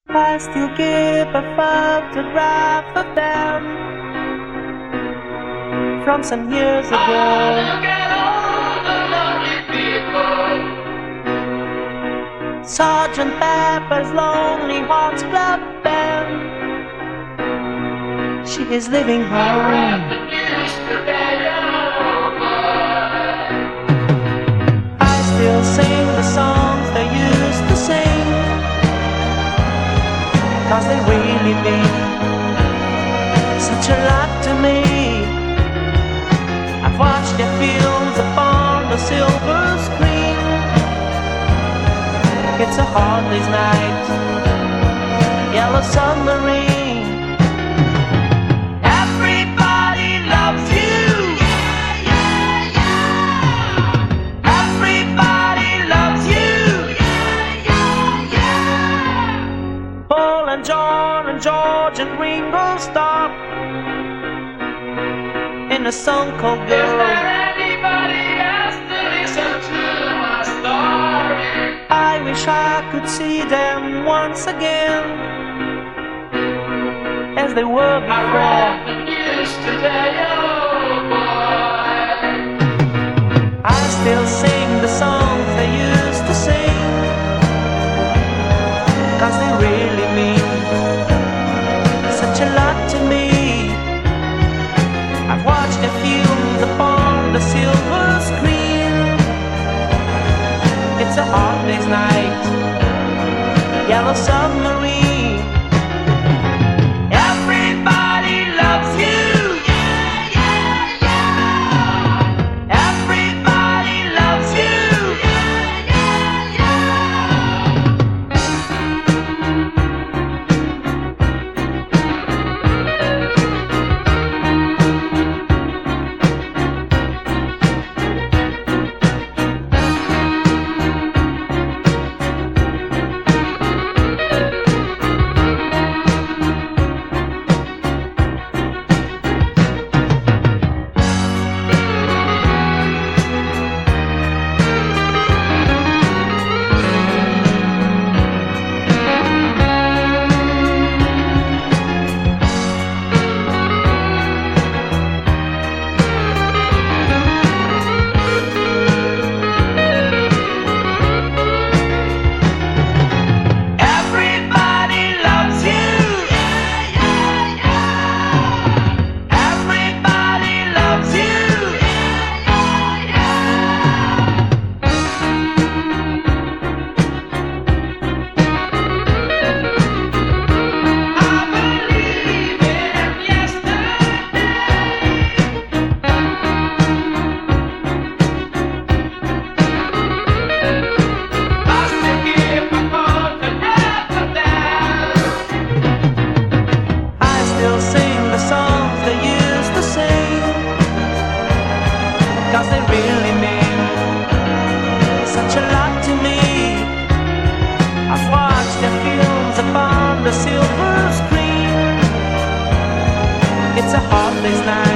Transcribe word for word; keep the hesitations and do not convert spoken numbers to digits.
I still keep a photograph of them from some years ago. Oh, look at all the lonely people. Sergeant Pepper's Lonely Hearts Club Band. She is living I home. read the news today, oh boy. I still sing the songs they used to sing, 'cause they really mean such a lot to me. I've watched their films upon the silver screen. It's a hard day's night, Yellow Submarine. Everybody loves you. Yeah, yeah, yeah. Everybody loves you. Yeah, yeah, yeah. Paul and John and George and Ringo Starr in a song called Is Girl. there anybody else to listen to my story? I wish I could see them once again as they were I before. read the news today, oh boy. I still sing the songs they used to sing, 'cause they really mean such a lot to me. I've watched their films upon the silver screen. It's a hard day's night, Yellow Submarine. Everybody loves you. Yeah, yeah, yeah. Everybody loves you. Yeah, yeah, yeah. Everybody loves you. Yeah, yeah, yeah. Everybody loves you. Yeah, yeah, yeah. I believe in yesterday. I still keep a photograph of them. I still sing the songs they used to sing, 'cause they really mean such a lot to me. I've watched their films upon the silver screen. It's a hard day's night,